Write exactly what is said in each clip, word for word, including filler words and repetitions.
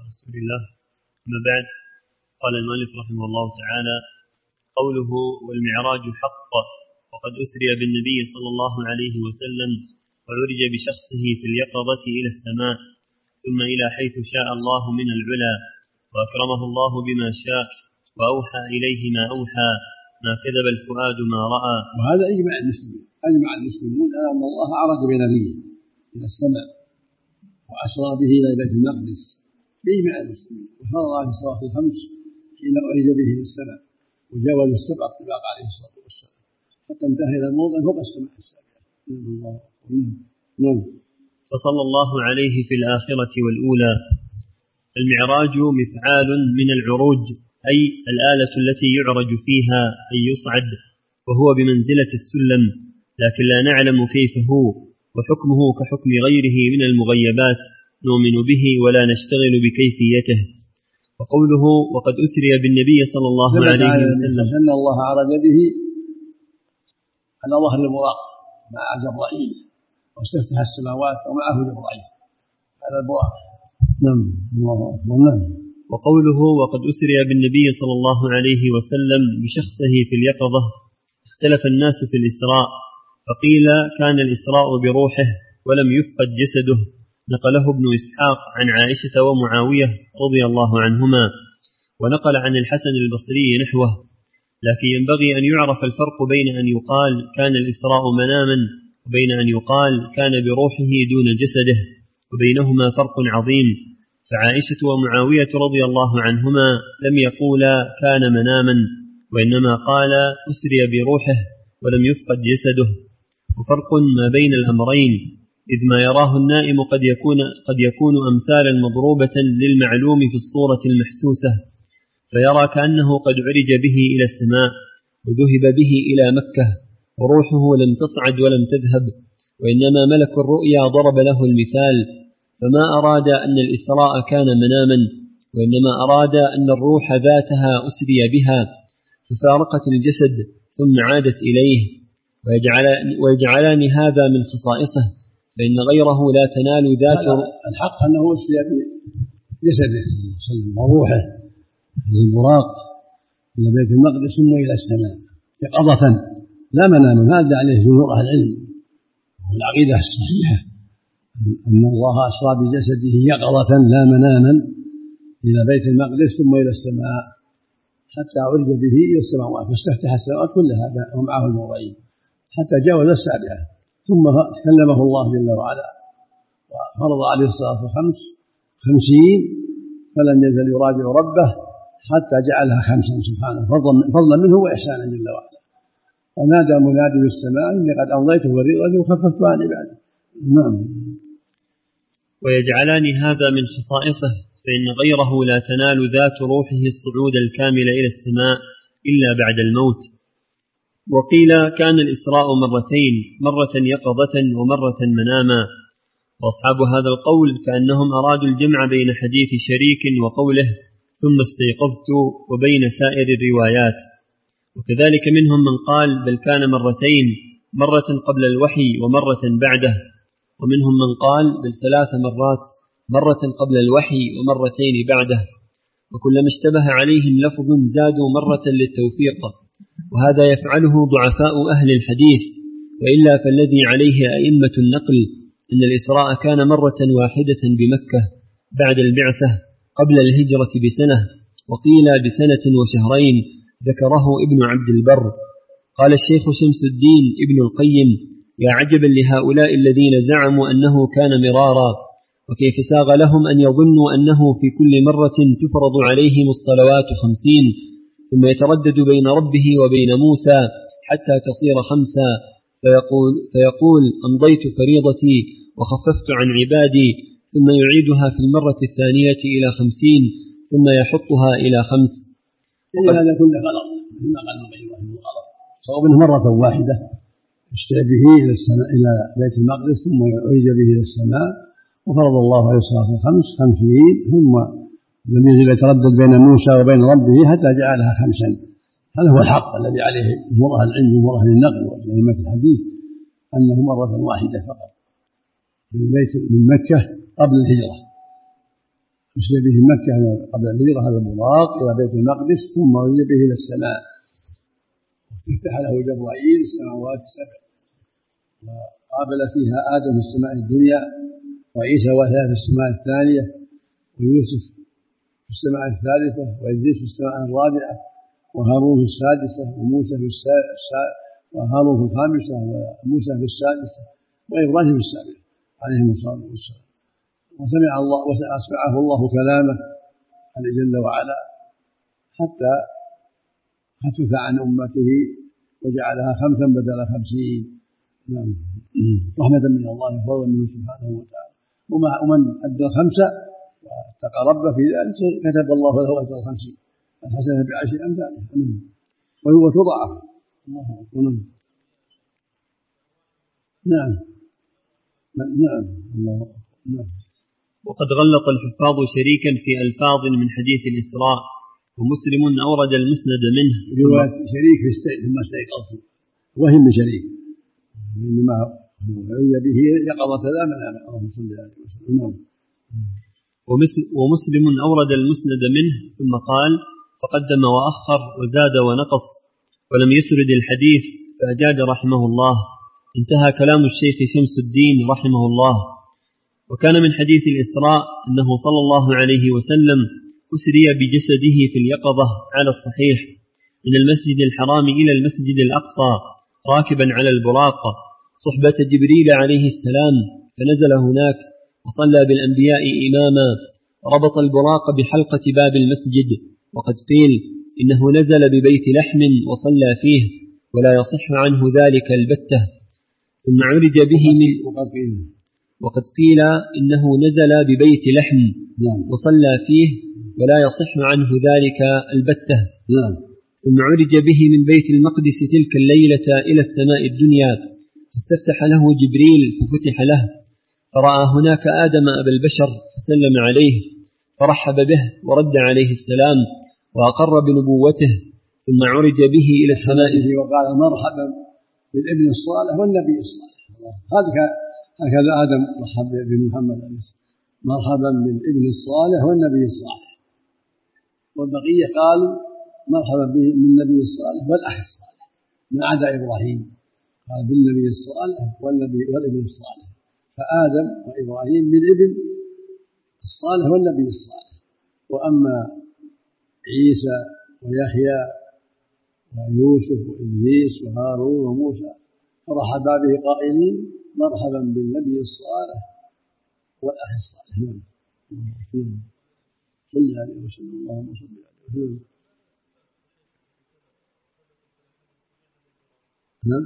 رسول الله. أما بعد، قال المؤلف رحمه الله تعالى: قوله والمعراج حق، وقد أسري بالنبي صلى الله عليه وسلم وعرج بشخصه في اليقظة إلى السماء ثم إلى حيث شاء الله من العلا، وأكرمه الله بما شاء وأوحى إليه ما أوحى، ما كذب الفؤاد ما رأى. وهذا إجماع المسلمين، أجمع المسلمون على أن الله عرج بنبيه إلى السماء وأسرى به إلى بيت المقدس بإجماع المسلمين، وفرض عليه الصلاة الخمس حين أعرج به إلى السماء، وجاوز السبع طباق عليه الصلاة والسلام حتى انتهى إلى الموضع فوق السماء السابعة. نعم. فصلى الله عليه في الآخرة والأولى. المعراج مفعال من العروج، أي الآلة التي يعرج فيها أي يصعد، وهو بمنزلة السلم، لكن لا نعلم كيف هو، وحكمه كحكم غيره من المغيبات، نؤمن به ولا نشتغل بكيفيته. وقوله وقد أسري بالنبي صلى الله عليه وسلم أن الله عرج به على ظهر البراق مع جبرائيل واستفتح السماوات ومعه جبرائيل على البراق. نعم. نعم. وقوله وقد أسري بالنبي صلى الله عليه وسلم بشخصه في اليقظة، اختلف الناس في الإسراء، فقيل كان الإسراء بروحه ولم يفقد جسده، نقله ابن إسحاق عن عائشة ومعاوية رضي الله عنهما، ونقل عن الحسن البصري نحوه، لكن ينبغي أن يعرف الفرق بين أن يقال كان الإسراء مناما وبين أن يقال كان بروحه دون جسده، وبينهما فرق عظيم. فعائشة ومعاوية رضي الله عنهما لم يقولا كان مناما، وإنما قال أسري بروحه ولم يفقد جسده، وفرق ما بين الأمرين، إذ ما يراه النائم قد يكون, قد يكون أمثالا مضروبة للمعلوم في الصورة المحسوسة، فيرى كأنه قد عرج به إلى السماء وذهب به إلى مكة، وروحه لم تصعد ولم تذهب، وإنما ملك الرؤيا ضرب له المثال، فما أراد أن الإسراء كان مناما، وإنما أراد أن الروح ذاتها أسري بها ففارقت الجسد ثم عادت إليه، ويجعلان هذا من خصائصه، فإن غيره لا تنال ذات. الحق أنه أسري بجسده وروحه في البراق إلى بيت المقدس ثم إلى السماء يقظة لا منام. هذا عليه جمهور أهل العلم، والعقيدة الصحيحة أن الله أسرى بجسده يقظة لا مناما إلى بيت المقدس ثم إلى السماء حتى عرج به إلى السماوات، فاستفتح السماوات كلها ومعه النورين حتى جاوز السابعة، ثم تكلمه الله جل وعلا وفرض عليه الصلاة والخمس خمسين، فلم يزل يراجع ربه حتى جعلها خمسا سبحانه فضلا منه وإحسانا جل وعلا. ونادى منادي بالسماء إني قد أمضيت فريضتي وخففت عن عبادي. نعم. ويجعلان هذا من خصائصه، فإن غيره لا تنال ذات روحه الصعود الكامل إلى السماء إلا بعد الموت. وقيل كان الإسراء مرتين، مرة يقظة ومرة مناما، وأصحاب هذا القول كأنهم أرادوا الجمع بين حديث شريك وقوله ثم استيقظت وبين سائر الروايات. وكذلك منهم من قال بل كان مرتين، مرة قبل الوحي ومرة بعده، ومنهم من قال بل ثلاث مرات، مرة قبل الوحي ومرتين بعده، وكلما اشتبه عليهم لفظ زادوا مرة للتوفيق، وهذا يفعله ضعفاء أهل الحديث، وإلا فالذي عليه أئمة النقل أن الإسراء كان مرة واحدة بمكة بعد البعثة قبل الهجرة بسنة، وقيل بسنة وشهرين، ذكره ابن عبد البر. قال الشيخ شمس الدين ابن القيم يا عجبا لهؤلاء الذين زعموا أنه كان مرارا، وكيف ساغ لهم أن يظنوا أنه في كل مرة تفرض عليهم الصلوات خمسين، ثم يتردد بين ربه وبين موسى حتى تصير خمسا، فيقول, فيقول أمضيت فريضتي وخففت عن عبادي، ثم يعيدها في المرة الثانية إلى خمسين، ثم يحطها إلى خمس. هذا كله غلط، ما قال الغيب غلط. صواب مرة واحدة اشترى به إلى السماء إلى بيت المقدس ثم يعيد به إلى السماء، وفرض الله عليه الصلاة والخمس خمسين، ثم لم يزل يتردد بين موسى وبين ربه حتى جعلها خمسا. هذا هو الحق الذي عليه جمهور أهل العلم وجمهور أهل النقل وأئمة الحديث، أنه مرة واحدة فقط من بيت من مكة قبل الهجرة أسري به مكة قبل الهجرة هذا البراق إلى بيت المقدس ثم عرج به إلى السماء وافتح له جبرائيل السماوات السبع وقابل فيها آدم في السماء الدنيا وعيسى وثلاث في السماء الثانية ويوسف في السماء الثالثة وإدريس في السماء الرابعة وهارون في السادسة وموسى في السادسة وهارون في الخامسة وموسى في السادسة وإبراهيم في السابعة عليهم الصلاة والسلام. وسمع الله وأسمعه الله كلامه قال جل وعلا حتى خفف عن أمته وجعلها خمسا بدل خمسين رحمة من الله وفضلا منه سبحانه وتعالى. ومن أدى الخمسة وتقرب في ذلك كتب الله له أجر الخمسين الحسنة بعشر أمثالها وهو تضاعف. الله أكبر. نعم نعم الله نعم. وقد غلط الحفاظ شريكا في ألفاظ من حديث الإسراء ومسلم أورد المسند منه. رواية شريك في ثم استيقظ وهم من شريك إنما عي به يقظة لا منام. اللهم صل عليه وسلم. ومسلم أورد المسند منه ثم قال فقدم وأخر وزاد ونقص ولم يسرد الحديث فأجاد رحمه الله. انتهى كلام الشيخ شمس الدين رحمه الله. وكان من حديث الإسراء أنه صلى الله عليه وسلم أسري بجسده في اليقظة على الصحيح من المسجد الحرام إلى المسجد الأقصى راكبا على البراق صحبة جبريل عليه السلام فنزل هناك وصلى بالأنبياء إماما ربط البراق بحلقة باب المسجد. وقد قيل إنه نزل ببيت لحم وصلى فيه ولا يصح عنه ذلك البتة. ثم عرج به من وقد قيل إنه نزل ببيت لحم وصلى فيه ولا يصح عنه ذلك البتة. ثم عرج به من بيت المقدس تلك الليلة إلى السماء الدنيا فاستفتح له جبريل ففتح له فرأى هناك آدم أبا البشر فسلم عليه فرحب به ورد عليه السلام وأقر بنبوته. ثم عرج به إلى السماء وقال مرحبا بالابن الصالح والنبي الصالح. هكذا آدم رحب بمحمد مرحبا بالابن الصالح والنبي الصالح. والبقية قالوا مرحبا بالنبي الصالح والأخ الصالح ما عدا إبراهيم قال بالنبي الصالح والنبي والابن الصالح. فآدم وإبراهيم بالابن الصالح والنبي الصالح. وأما عيسى ويحيى ويوسف وإدريس وهارون وموسى فرحبا به قائلين مرحبا بالنبي الصالح والأخ الصالح. صل عليه وسلم. اللهم صل عليه وسلم. نعم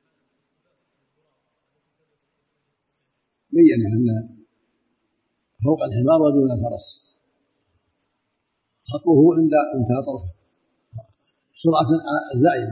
بين أن فوق الحمار ودون الفرس خطوه عند انتهى طرفه سرعة زائدة.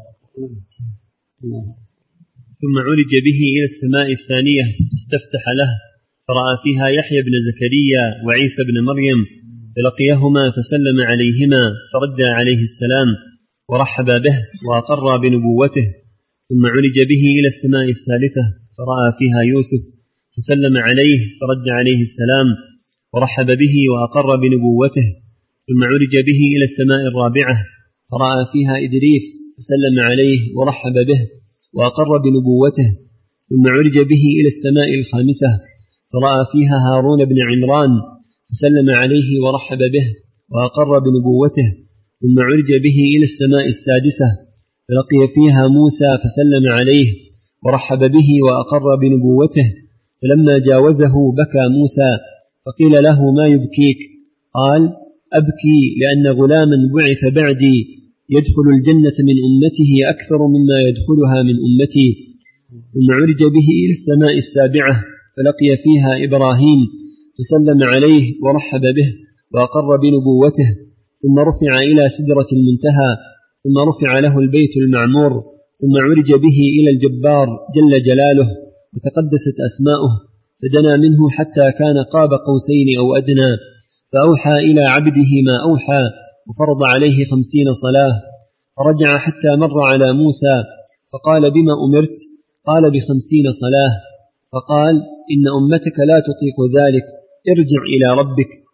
ثم عرج به إلى السماء الثانية استفتح له فرأى فيها يحيى بن زكريا وعيسى بن مريم فلقيهما فسلم عليهما فرد عليه السلام ورحب به وأقر بنبوته. ثم عرج به إلى السماء الثالثة فرأى فيها يوسف فسلم عليه فرد عليه السلام ورحب به وأقر بنبوته. ثم عرج به إلى السماء الرابعة فرأى فيها إدريس فسلم عليه ورحب به وأقر بنبوته. ثم عرج به إلى السماء الخامسة فرأى فيها هارون بن عمران فسلم عليه ورحب به وأقر بنبوته. ثم عرج به إلى السماء السادسة فلقي فيها موسى فسلم عليه ورحب به وأقر بنبوته. فلما جاوزه بكى موسى فقيل له ما يبكيك؟ قال أبكي لأن غلاما بعث بعدي يدخل الجنة من أمته أكثر مما يدخلها من أمتي. ثم عرج به إلى السماء السابعة فلقي فيها إبراهيم فسلم عليه ورحب به وأقر بنبوته. ثم رفع إلى سدرة المنتهى ثم رفع له البيت المعمور. ثم عرج به إلى الجبار جل جلاله وتقدست أسماؤه فدنا منه حتى كان قاب قوسين أو أدنى فأوحى إلى عبده ما أوحى وفرض عليه خمسين صلاة. فرجع حتى مر على موسى فقال بما أمرت؟ قال بخمسين صلاة. فقال إن أمتك لا تطيق ذلك ارجع إلى ربك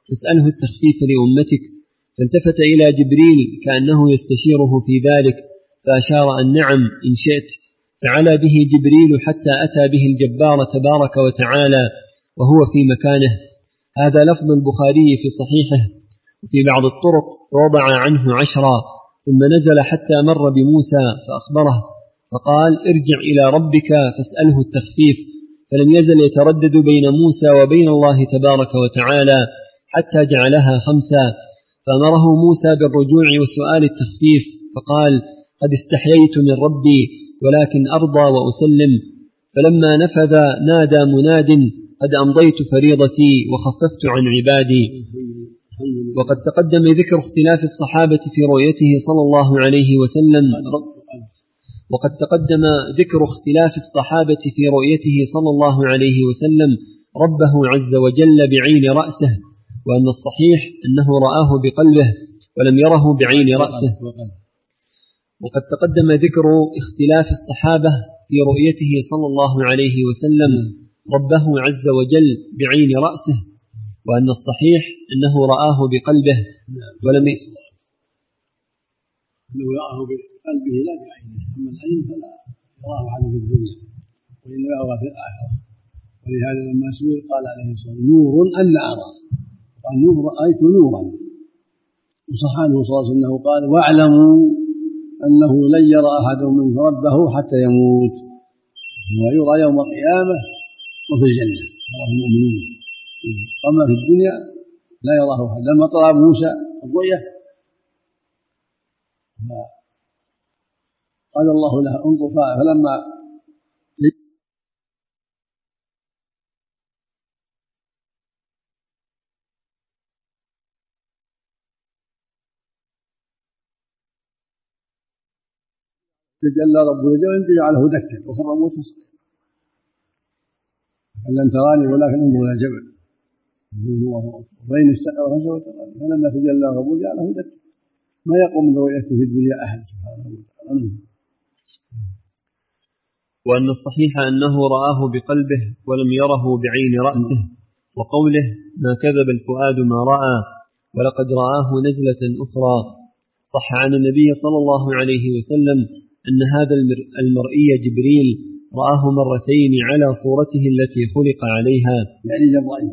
فاسأله التخفيف لأمتك. فالتفت إلى جبريل كأنه يستشيره في ذلك، فأشار أن نعم إن شئت. فعلى به جبريل حتى أتى به الجبار تبارك وتعالى وهو في مكانه. هذا لفظ البخاري في صحيحه. وفي بعض الطرق وضع عنه عشرا، ثم نزل حتى مر بموسى فأخبره، فقال ارجع إلى ربك فاسأله التخفيف. فلم يزل يتردد بين موسى وبين الله تبارك وتعالى حتى جعلها خمسا، فأمره موسى بالرجوع وسؤال التخفيف، فقال قد استحييت من ربي ولكن أرضى وأسلم. فلما نفذ نادى مناد قد أمضيت فريضتي وخففت عن عبادي. وقد تقدم ذكر اختلاف الصحابة في رؤيته صلى الله عليه وسلم وقد تقدم ذكر اختلاف الصحابة في رؤيته صلى الله عليه وسلم ربه عز وجل بعين رأسه، وأن الصحيح أنه رآه بقلبه ولم يره بعين رأسه. وقد تقدم ذكر اختلاف الصحابة في رؤيته صلى الله عليه وسلم ربه عز وجل بعين رأسه، وأن الصحيح أنه رآه بقلبه ولم أنه رآه بقلبه لا بعينه، أما العين فلا يراه عنه في الدنيا وإنما هو في الآخرة. ولهذا لما سئل قال عليه الصلاة والسلام نور أن أرى، قال نور رأيت نورا. وصح عنه صلى الله عليه وسلم أنه قال واعلموا أنه لن يرى أحد منكم ربه حتى يموت، ويرى يوم القيامة وفي الجنة يراه المؤمنون، أما في الدنيا لا يراه أحد. لما طلب موسى الرؤية قال الله له انظر، فلما تجلى ربه لجبل جعله دكا وخر موسى صغيرا، قال لن تراني ولكن انظر الى الجبل الله اكبر فإن استقر فسوف تراني. فلما تجلى ربه جعله دكا، ما يقوم من رؤيته في الدنيا احد سبحانه وتعالى. وأن الصحيح أنه رآه بقلبه ولم يره بعين رأسه. وقوله ما كذب الفؤاد ما رأى ولقد رآه نزلة أخرى. صح عن النبي صلى الله عليه وسلم أن هذا المرئي جبريل رآه مرتين على صورته التي خلق عليها، يعني جبرائيل.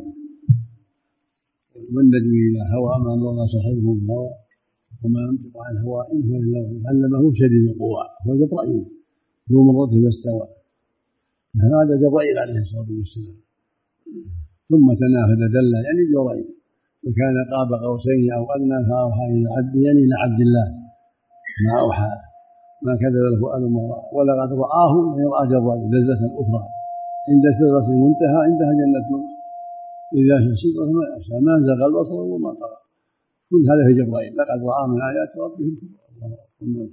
والنجم إلى هوى ما ضل صاحبه الهوى وما ينطق عن الهوى إن هو إلا وحي علمه شديد القوى، هو جبرائيل ذو مرة فاستوى. هذا جبرائيل عليه الصلاة والسلام. ثم تناه فدلى يعني جبرائيل، وكان قاب قوسين أو أدنى فأوحى إلى عبده يعني إلى عبد الله ما أوحى. ما كذب الفؤاد ما رأى ولقد رآه يعني رأى جبرائيل لذة أخرى عند سدرة المنتهى عندها جنة المأوى إذا في سدرة ما يخشى ما زاغ البصر وما طغى. كل هذا في جبرائيل لقد رأى من آيات ربه الكبرى.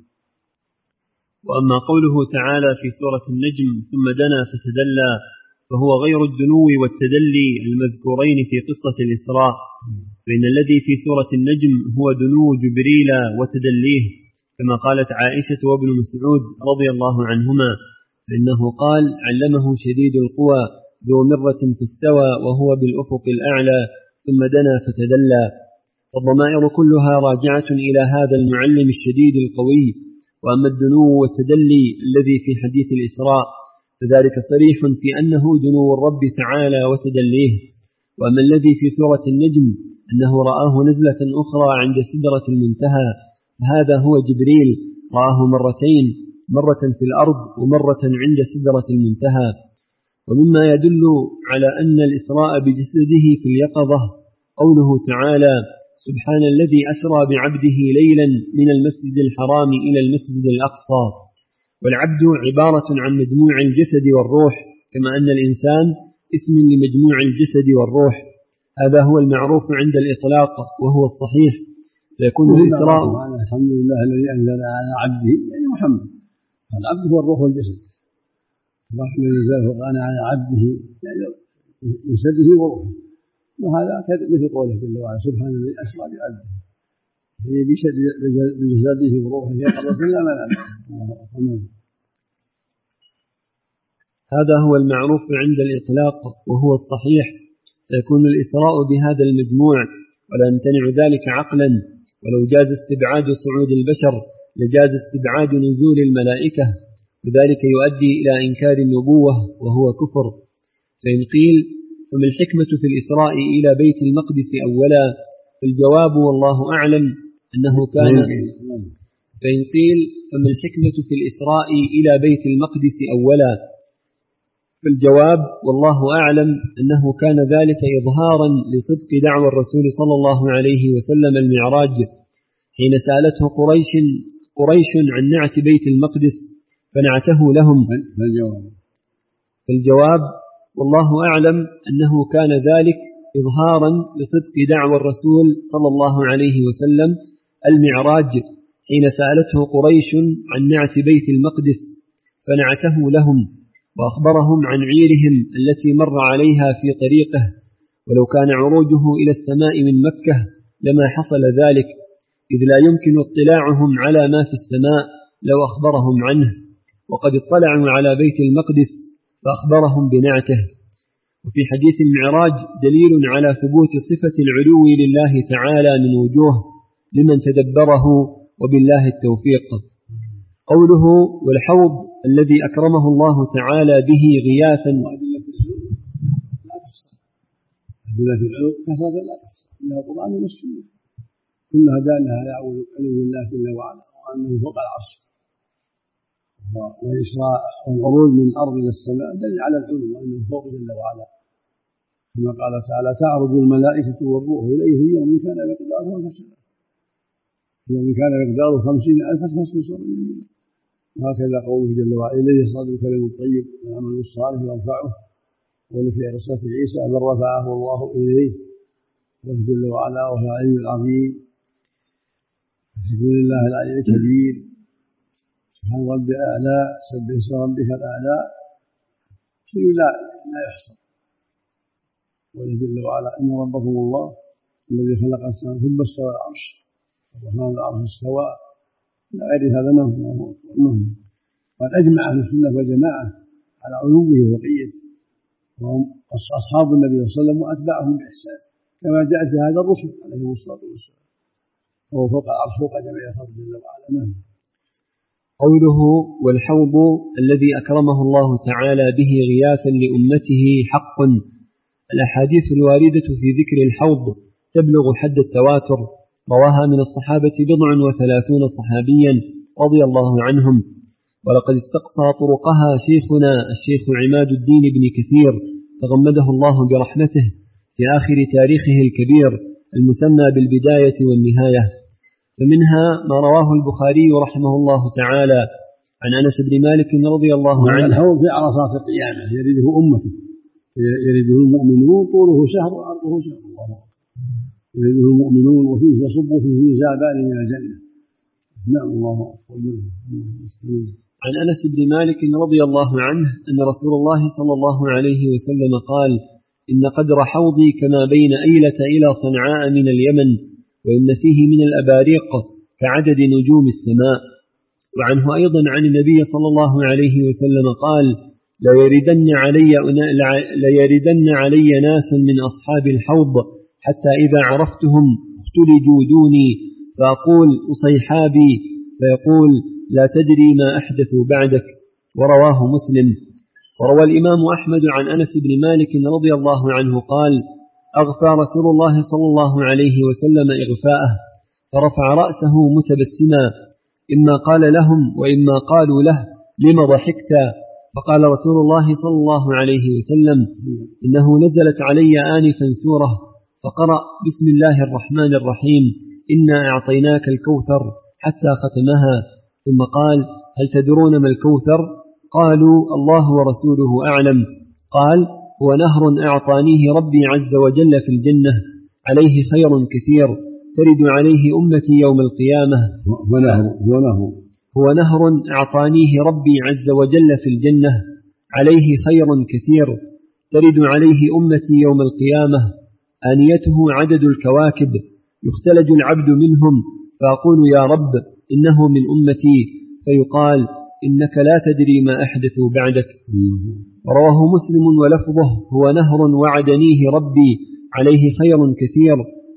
وأما قوله تعالى في سورة النجم ثم دنا فتدلى فهو غير الدنو والتدلي المذكورين في قصة الإسراء، فإن الذي في سورة النجم هو دنو جبريل وتدليه، كما قالت عائشة وابن مسعود رضي الله عنهما، فإنه قال علمه شديد القوى ذو مرة فاستوى وهو بالأفق الأعلى ثم دنا فتدلى. فالضمائر كلها راجعة إلى هذا المعلم الشديد القوي. وأما الدنو والتدلي الذي في حديث الإسراء فذلك صريح في أنه دنو الرب تعالى وتدليه. وأما الذي في سورة النجم أنه رآه نزلة أخرى عند سدرة المنتهى، هذا هو جبريل رآه مرتين، مرة في الأرض ومرة عند سدرة المنتهى. ومما يدل على أن الإسراء بجسده في اليقظة قوله تعالى سبحان الذي أسرى بعبده ليلا من المسجد الحرام إلى المسجد الأقصى. والعبد عبارة عن مجموع الجسد والروح، كما أن الإنسان اسم لمجموع الجسد والروح. هذا هو المعروف عند الإطلاق وهو الصحيح. فيكون الإسراء الحمد لله الذي أنزل على عبده يعني محمد. العبد هو الروح والجسد، الذي نزل القرآن على عبده يعني جسده وروحه. وهذا مثل قوله جل وعلا سبحان الذي أسرى بعبده بجسده وروحه يقظة لا منام. هذا هو المعروف عند الإطلاق وهو الصحيح. فيكون الإسراء بهذا المجموع ولا يمتنع ذلك عقلا، ولو جاز استبعاد صعود البشر لجاز استبعاد نزول الملائكة، وذلك يؤدي إلى إنكار النبوة وهو كفر. فإن قيل فما الحكمة في الإسراء إلى بيت المقدس أولا؟ فالجواب والله أعلم أنه كان فإن قيل فما الحكمة في الإسراء إلى بيت المقدس أولا؟ فالجواب والله أعلم أنه كان ذلك إظهارا لصدق دعوى الرسول صلى الله عليه وسلم المعراج، حين سألته قريش قريش عن نعت بيت المقدس فنعته لهم. فالجواب والله أعلم أنه كان ذلك إظهارا لصدق دعوى الرسول صلى الله عليه وسلم المعراج، حين سألته قريش عن نعت بيت المقدس فنعته لهم، وأخبرهم عن عيرهم التي مر عليها في طريقه، ولو كان عروجه إلى السماء من مكة لما حصل ذلك، إذ لا يمكن اطلاعهم على ما في السماء لو أخبرهم عنه، وقد اطلعوا على بيت المقدس فأخبرهم بنعته. وفي حديث المعراج دليل على ثبوت صفة العلو لله تعالى من وجوه لمن تدبره، وبالله التوفيق. قوله والحوض الذي أكرمه الله تعالى به غياثا. أدلة العلو كثرة لا تحصى من القرآن والسنة، كلها دالها على علو الله جل وعلا وأنه فوق العرش، والإسراء والعروج من الأرض إلى السماء دليل على العلو وأنه فوق جل وعلا، كما قال تعالى تعرج الملائكة والروح إليه في يوم كان مقداره ألف سنة، يوم كان مقداره خمسين ألف سنة، وهكذا قوله جل وعلا إليه يصعد الكلم الطيب والعمل الصالح يرفعه، وفي قصة عيسى بل رفعه الله إليه جل وعلا وهو العلي العظيم، يقول لله العلي الكبير سبحان ربي الأعلى سبح اسم ربك الأعلى، شيء لا لا يحصى. وجل وعلا إن ربكم الله الذي خلق السماء ثم استوى العرش الرحمن العرش استوى، لا غير هذا نهم. قد أجمع أهل السنة والجماعة على علوه وفوقيته، وهم أصحاب النبي صلى الله عليه وسلم وأتباعهم بإحسان، كما جاء في هذا الرسل عليهم الصلاة والسلام، وهو فوق العرش فوق جميع خلقه جل وعلا. نعم. قوله والحوض الذي أكرمه الله تعالى به غياثا لأمته حق. الأحاديث الواردة في ذكر الحوض تبلغ حد التواتر، رواها من الصحابة بضع وثلاثون صحابيا رضي الله عنهم، ولقد استقصى طرقها شيخنا الشيخ عماد الدين بن كثير تغمده الله برحمته في آخر تاريخه الكبير المسمى بالبداية والنهاية. فمنها ما رواه البخاري رحمه الله تعالى عن أنس بن مالك رضي الله عنه. الحوض في عرصات القيامة يرده أمته، يرده المؤمنون طوله شهر وعرضه شهر، الله يرده المؤمنون وفيه يصب فيه زابان من الجنة. نعم. الله أكبر. عن أنس بن مالك رضي الله عنه أن رسول الله صلى الله عليه وسلم قال إن قدر حوضي كما بين أيلة إلى صنعاء من اليمن، وإن فيه من الأباريق كعدد نجوم السماء. وعنه أيضا عن النبي صلى الله عليه وسلم قال لا يردن علي, لا يردن علي ناس من أصحاب الحوض حتى إذا عرفتهم اختلجوا دوني، فأقول أصيحابي، فيقول لا تدري ما أحدثوا بعدك. ورواه مسلم. وروى الإمام أحمد عن أنس بن مالك رضي الله عنه قال أغفى رسول الله صلى الله عليه وسلم إغفاءه، فرفع رأسه متبسما، إما قال لهم وإما قالوا له لما ضحكت؟ فقال رسول الله صلى الله عليه وسلم إنه نزلت علي آنفا سورة فقرأ بسم الله الرحمن الرحيم إنا أعطيناك الكوثر حتى ختمها، ثم قال هل تدرون ما الكوثر؟ قالوا الله ورسوله أعلم. قال هو نهر أعطانيه ربي عز وجل في الجنة، عليه خير كثير ترد عليه أمتي يوم القيامة. هو نهر, هو نهر. هو نهر أعطانيه ربي عز وجل في الجنة، عليه خير كثير ترد عليه أمتي يوم القيامة، آنيته عدد الكواكب، يختلج العبد منهم، فأقول يا رب إنه من أمتي، فيقال إنك لا تدري ما أحدثوا بعدك. رواه مسلم ولفظه هو نهر وعدنيه ربي عليه خير كثير،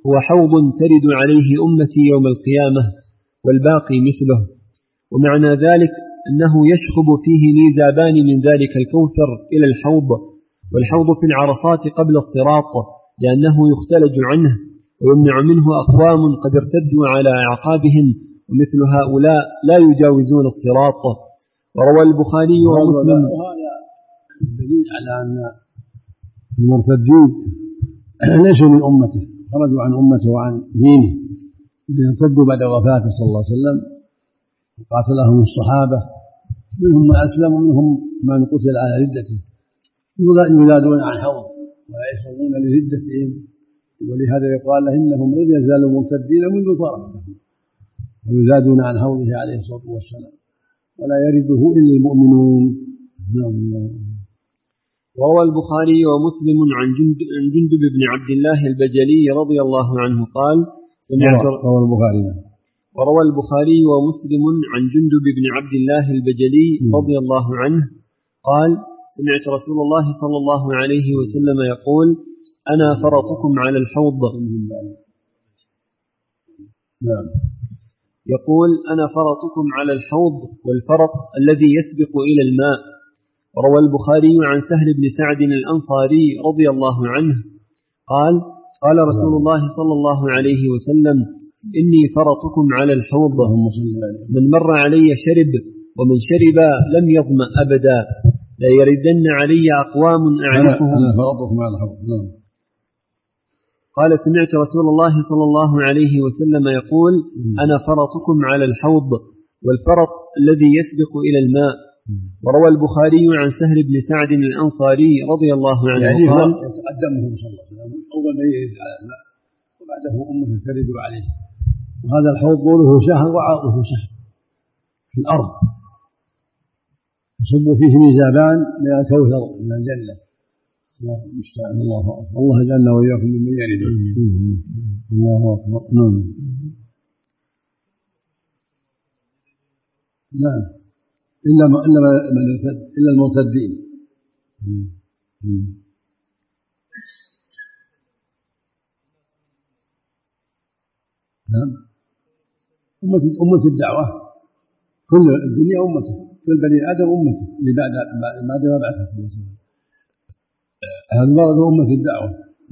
هو حوض ترد عليه أمتي يوم القيامة والباقي مثله. ومعنى ذلك أنه يشخب فيه ميزابان من ذلك الكوثر إلى الحوض، والحوض في العرصات قبل الصراط لأنه يختلج عنه ويمنع منه أقوام قد ارتدوا على أعقابهم، ومثل هؤلاء لا يجاوزون الصراط. وروى البخاري ومسلم. وهذا دليل على أن المرتدين ليسوا من أمته، خرجوا عن أمته وعن دينه، ارتدوا بعد وفاته صلى الله عليه وسلم وقاتلهم الصحابة، منهم من أسلم ومنهم من قتل على ردته، ينادون عن حوض ولا يشربون لردتهم، ولهذا يقال إنهم لم يزالوا مرتدين منذ فرقهم، ويزادون عن حوضه عليه الصلاة والسلام ولا يرده إلا المؤمنون. وروى البخاري ومسلم عن جندب بن عبد الله البجلي رضي الله عنه قال سمعت روى البخاري وروى البخاري ومسلم عن جندب بن عبد الله البجلي رضي الله عنه قال سمعت رسول الله صلى الله عليه وسلم يقول أنا فرطكم على الحوض. نعم. يقول أنا فرطكم على الحوض، والفرط الذي يسبق إلى الماء. وروى البخاري عن سهل بن سعد الأنصاري رضي الله عنه قال قال رسول الله صلى الله عليه وسلم إني فرطكم على الحوض، من مر علي شرب ومن شرب لم يظمأ أبدا، لا يردن علي أقوام أعرفهم. أنا فرطكم على الحوض. قال سمعت رسول الله صلى الله عليه وسلم يقول أنا فرطكم على الحوض، والفرط الذي يسبق إلى الماء. وروى البخاري عن سهل بن سعد الأنصاري رضي الله عنه يعني قال يتقدمهم صلى الله عليه وسلم أول ما يرد على الماء وبعده أمه ترد عليه، وهذا الحوض طوله شهر وعرضه شهر في الأرض، يصب فيه ميزابان من الكوثر من الجنة. الله المستعان. الله أكبر. الله جعلنا وإياكم ممن يرد. الله أكبر. نعم. نعم. إلا إلا إلا المرتدين. نعم. أمة أمة الدعوة، كل الدنيا أمته، كل بني آدم أمته اللي بعد بعد ما بعث صلى الله عليه وسلم. هذا مرض أمة الدعوة.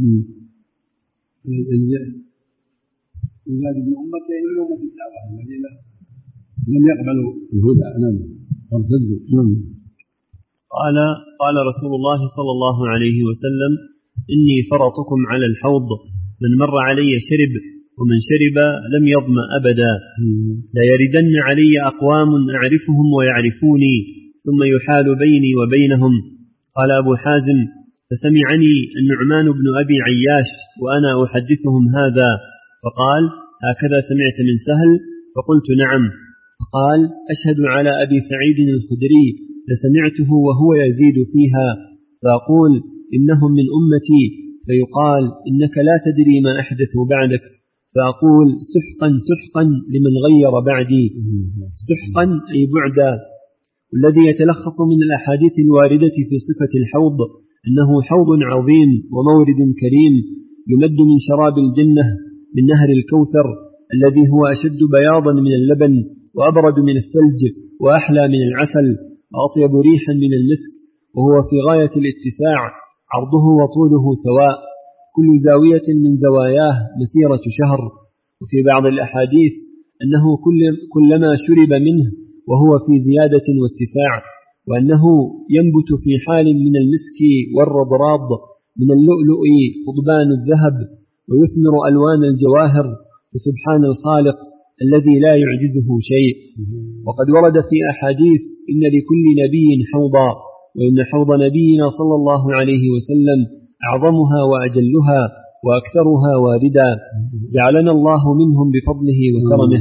يزاد من أمته من أمة الدعوة الذين لم يقبلوا الهدى. نعم. وارتدوا. نعم. قال قال رسول الله صلى الله عليه وسلم إني فرطكم على الحوض، من مر علي شرب ومن شرب لم يظمأ أبدا، لا يردن علي أقوام أعرفهم ويعرفوني ثم يحال بيني وبينهم. قال أبو حازم فسمعني النعمان بن أبي عياش وأنا أحدثهم هذا، فقال هكذا سمعت من سهل؟ فقلت نعم. فقال أشهد على أبي سعيد الخدري لسمعته وهو يزيد فيها، فأقول إنهم من أمتي، فيقال إنك لا تدري ما أحدثوا بعدك، فأقول سحقا سحقا لمن غير بعدي. سحقا أي بعدا. والذي يتلخص من الأحاديث الواردة في صفة الحوض أنه حوض عظيم ومورد كريم يمد من شراب الجنة من نهر الكوثر الذي هو أشد بياضا من اللبن وأبرد من الثلج وأحلى من العسل وأطيب ريحا من المسك، وهو في غاية الاتساع، عرضه وطوله سواء، كل زاوية من زواياه مسيرة شهر. وفي بعض الأحاديث أنه كل كلما شرب منه وهو في زيادة واتساع، وأنه ينبت في حال من المسك والرضراض من اللؤلؤ قضبان الذهب، ويثمر ألوان الجواهر، فسبحان الخالق الذي لا يعجزه شيء. وقد ورد في أحاديث إن لكل نبي حوضا، وإن حوض نبينا صلى الله عليه وسلم أعظمها وأجلها وأكثرها واردا، جعلنا الله منهم بفضله وكرمه.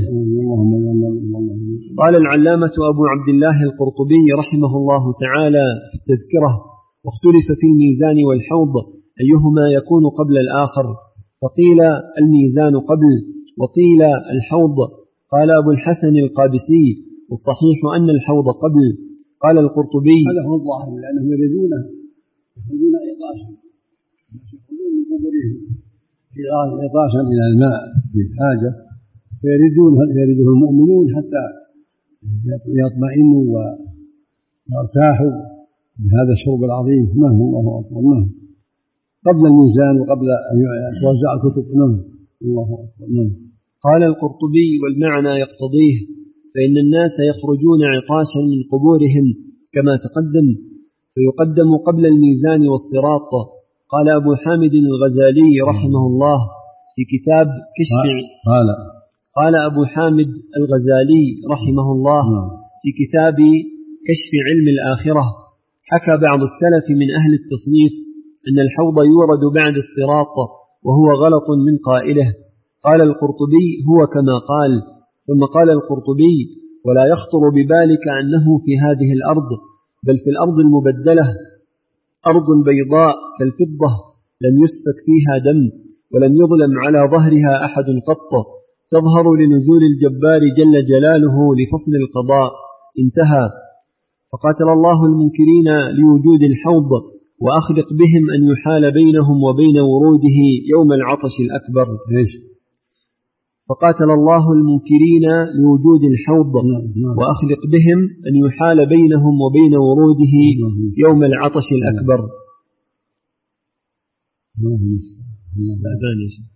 قال العلامة أبو عبد الله القرطبي رحمه الله تعالى في التذكرة واختلف في الميزان والحوض أيهما يكون قبل الآخر، فقيل الميزان قبل وقيل الحوض. قال أبو الحسن القابسي والصحيح أن الحوض قبل. قال القرطبي هذا هو الظاهر لأنهم يريدونه يخرجون عطاشا، يخرجون من قبورهم عطاشا إلى الماء في حاجة فيردون يرده المؤمنون حتى يطمئنوا ويرتاحوا بهذا الشرب العظيم. نعم الله أكبر. نعم قبل الميزان وقبل أن توزع الكتب. نعم الله أكبر. نعم. قال القرطبي والمعنى يقتضيه فإن الناس يخرجون عطاشا من قبورهم كما تقدم فيقدم قبل الميزان والصراط. قال أبو حامد الغزالي رحمه الله في كتاب كشف قال قال أبو حامد الغزالي رحمه الله في كتاب كشف علم الآخرة حكى بعض السلف من أهل التصنيف أن الحوض يورد بعد الصراط وهو غلط من قائله. قال القرطبي هو كما قال. ثم قال القرطبي ولا يخطر ببالك أنه في هذه الأرض بل في الأرض المبدلة أرض بيضاء كالفضة لم يسفك فيها دم ولم يظلم على ظهرها أحد قط تظهر لنزول الجبار جل جلاله لفصل القضاء. انتهى. فقاتل الله المنكرين لوجود الحوض وأخلق بهم أن يحال بينهم وبين وروده يوم العطش الأكبر. فقاتل الله المنكرين لوجود الحوض وأخلق بهم أن يحال بينهم وبين وروده يوم العطش الأكبر.